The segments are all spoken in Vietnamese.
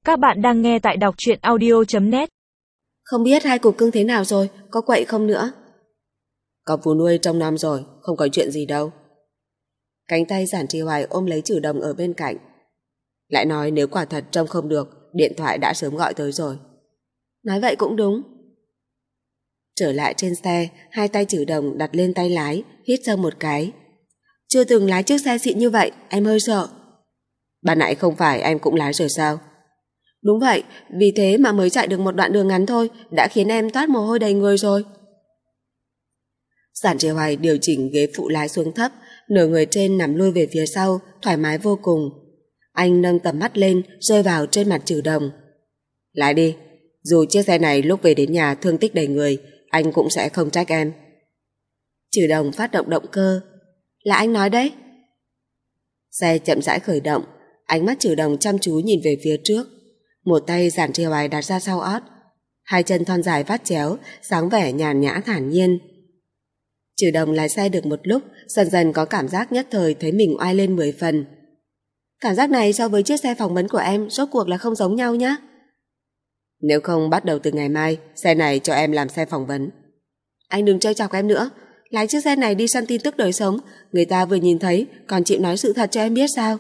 Các bạn đang nghe tại đọc truyện audio.net. Không biết hai cục cưng thế nào rồi, có quậy không nữa? Có vú nuôi trong năm rồi, không có chuyện gì đâu. Cánh tay Giản Trì Hoài ôm lấy Trừ Đồng ở bên cạnh. Lại nói nếu quả thật trông không được, điện thoại đã sớm gọi tới rồi. Nói vậy cũng đúng. Trở lại trên xe, hai tay Trừ Đồng đặt lên tay lái, hít sâu một cái. Chưa từng lái chiếc xe xịn như vậy, em hơi sợ. Ban nãy không phải em cũng lái rồi sao? Đúng vậy, vì thế mà mới chạy được một đoạn đường ngắn thôi, đã khiến em toát mồ hôi đầy người rồi. Giản Trì Hoài điều chỉnh ghế phụ lái xuống thấp, nửa người trên nằm lui về phía sau, thoải mái vô cùng. Anh nâng tầm mắt lên, rơi vào trên mặt Trừ Đồng. Lái đi, dù chiếc xe này lúc về đến nhà thương tích đầy người, anh cũng sẽ không trách em. Trừ Đồng phát động động cơ. Là anh nói đấy. Xe chậm rãi khởi động, ánh mắt Trừ Đồng chăm chú nhìn về phía trước. Một tay Giản Trì Hoài đặt ra sau ót, hai chân thon dài vắt chéo, dáng vẻ nhàn nhã thản nhiên. Trừ Đồng lái xe được một lúc, dần dần có cảm giác nhất thời thấy mình oai lên 10 phần. Cảm giác này so với chiếc xe phỏng vấn của em rốt cuộc là không giống nhau nhá. Nếu không bắt đầu từ ngày mai, xe này cho em làm xe phỏng vấn. Anh đừng trêu chọc em nữa, lái chiếc xe này đi săn tin tức đời sống, người ta vừa nhìn thấy còn chịu nói sự thật cho em biết sao?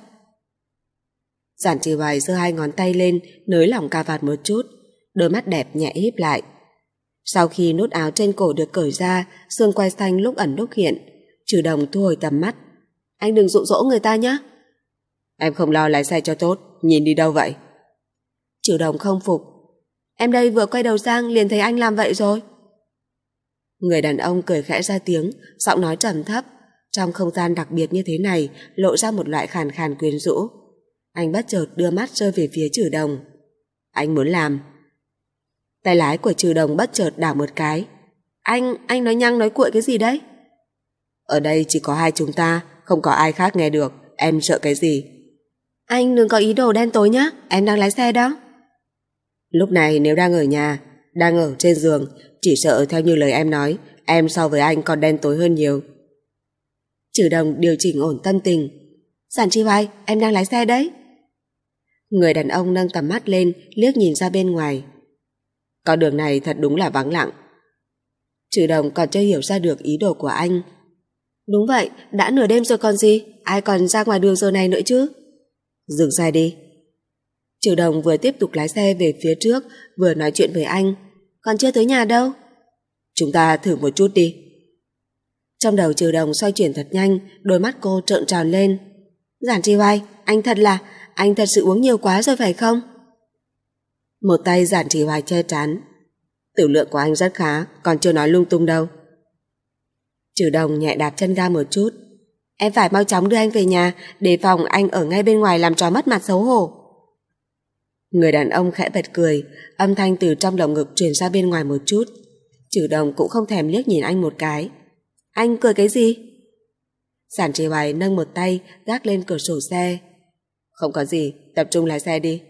Giản Trì Hoài giơ hai ngón tay lên, nới lỏng cà vạt một chút, đôi mắt đẹp nhẹ híp lại. Sau khi nút áo trên cổ được cởi ra, xương quai xanh lúc ẩn lúc hiện, Trừ Đồng thu hồi tầm mắt. Anh đừng dụ dỗ người ta nhé. Em không lo lái xe cho tốt, nhìn đi đâu vậy? Trừ Đồng không phục. Em đây vừa quay đầu sang liền thấy anh làm vậy rồi. Người đàn ông cười khẽ ra tiếng, giọng nói trầm thấp. Trong không gian đặc biệt như thế này, lộ ra một loại khàn khàn quyến rũ. Anh bất chợt đưa mắt rơi về phía Trừ Đồng. Anh muốn làm. Tay lái của Trừ Đồng bất chợt đảo một cái. Anh nói nhăng nói cuội cái gì đấy? Ở đây chỉ có hai chúng ta, không có ai khác nghe được, em sợ cái gì? Anh đừng có ý đồ đen tối nhá, em đang lái xe đó. Lúc này nếu đang ở nhà, đang ở trên giường, chỉ sợ theo như lời em nói, em so với anh còn đen tối hơn nhiều. Trừ Đồng điều chỉnh ổn tâm tình. Giản Trì Hoài, em đang lái xe đấy. Người đàn ông nâng tầm mắt lên, liếc nhìn ra bên ngoài. Con đường này thật đúng là vắng lặng. Trừ Đồng còn chưa hiểu ra được ý đồ của anh. Đúng vậy, đã nửa đêm rồi còn gì, ai còn ra ngoài đường giờ này nữa chứ? Dừng xe đi. Trừ Đồng vừa tiếp tục lái xe về phía trước, vừa nói chuyện với anh. Còn chưa tới nhà đâu. Chúng ta thử một chút đi. Trong đầu Trừ Đồng xoay chuyển thật nhanh, đôi mắt cô trợn tròn lên. Giản Trì Hoài, anh thật sự uống nhiều quá rồi phải không? Một tay Giản Trì Hoài che trán. Tiểu lượng của anh rất khá, còn chưa nói lung tung đâu. Trừ Đồng nhẹ đạp chân ga một chút. Em phải mau chóng đưa anh về nhà, đề phòng anh ở ngay bên ngoài làm trò mất mặt xấu hổ. Người đàn ông khẽ bật cười, âm thanh từ trong lồng ngực truyền ra bên ngoài một chút. Trừ Đồng cũng không thèm liếc nhìn anh một cái. Anh cười cái gì? Giản Trì Hoài nâng một tay gác lên cửa sổ xe. Không có gì, tập trung lái xe đi.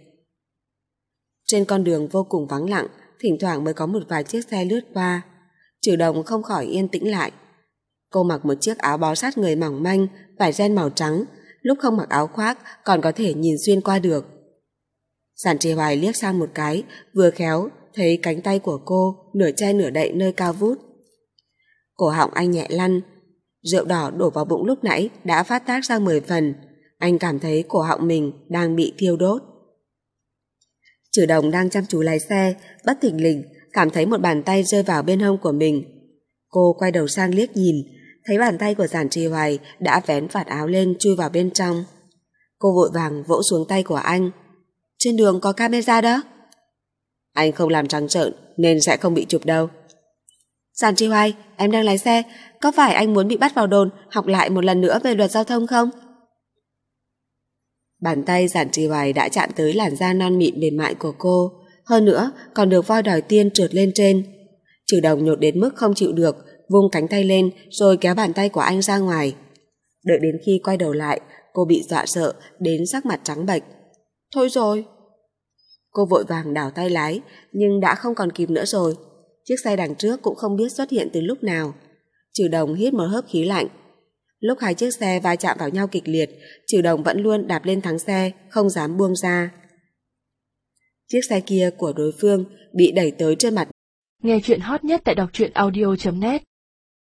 Trên con đường vô cùng vắng lặng, thỉnh thoảng mới có một vài chiếc xe lướt qua. Trừ Đồng không khỏi yên tĩnh lại. Cô mặc một chiếc áo bó sát người mỏng manh, vải ren màu trắng, lúc không mặc áo khoác còn có thể nhìn xuyên qua được. Giản Trì Hoài liếc sang một cái, vừa khéo thấy cánh tay của cô nửa che nửa đậy nơi cao vút. Cổ họng anh nhẹ lăn, rượu đỏ đổ vào bụng lúc nãy đã phát tác ra 10 phần. Anh cảm thấy cổ họng mình đang bị thiêu đốt. Trừ Đồng đang chăm chú lái xe, bất thình lình cảm thấy một bàn tay rơi vào bên hông của mình. Cô quay đầu sang liếc nhìn, thấy bàn tay của Giản Trì Hoài đã vén vạt áo lên chui vào bên trong. Cô vội vàng vỗ xuống tay của anh. Trên đường có camera đó. Anh không làm trắng trợn nên sẽ không bị chụp đâu. Giản Trì Hoài, em đang lái xe, có phải anh muốn bị bắt vào đồn học lại một lần nữa về luật giao thông không? Bàn tay Giản Trì Hoài đã chạm tới làn da non mịn mềm mại của cô, hơn nữa còn được voi đòi tiên trượt lên trên. Trừ Đồng nhột đến mức không chịu được, vung cánh tay lên rồi kéo bàn tay của anh ra ngoài. Đợi đến khi quay đầu lại, cô bị dọa sợ đến sắc mặt trắng bệch. Thôi rồi. Cô vội vàng đảo tay lái, nhưng đã không còn kịp nữa rồi. Chiếc xe đằng trước cũng không biết xuất hiện từ lúc nào. Trừ Đồng hít một hớp khí lạnh. Lúc hai chiếc xe va chạm vào nhau kịch liệt, Trừ Đồng vẫn luôn đạp lên thắng xe, không dám buông ra. Chiếc xe kia của đối phương bị đẩy tới trên mặt. Nghe chuyện hot nhất tại đọc truyện audio.net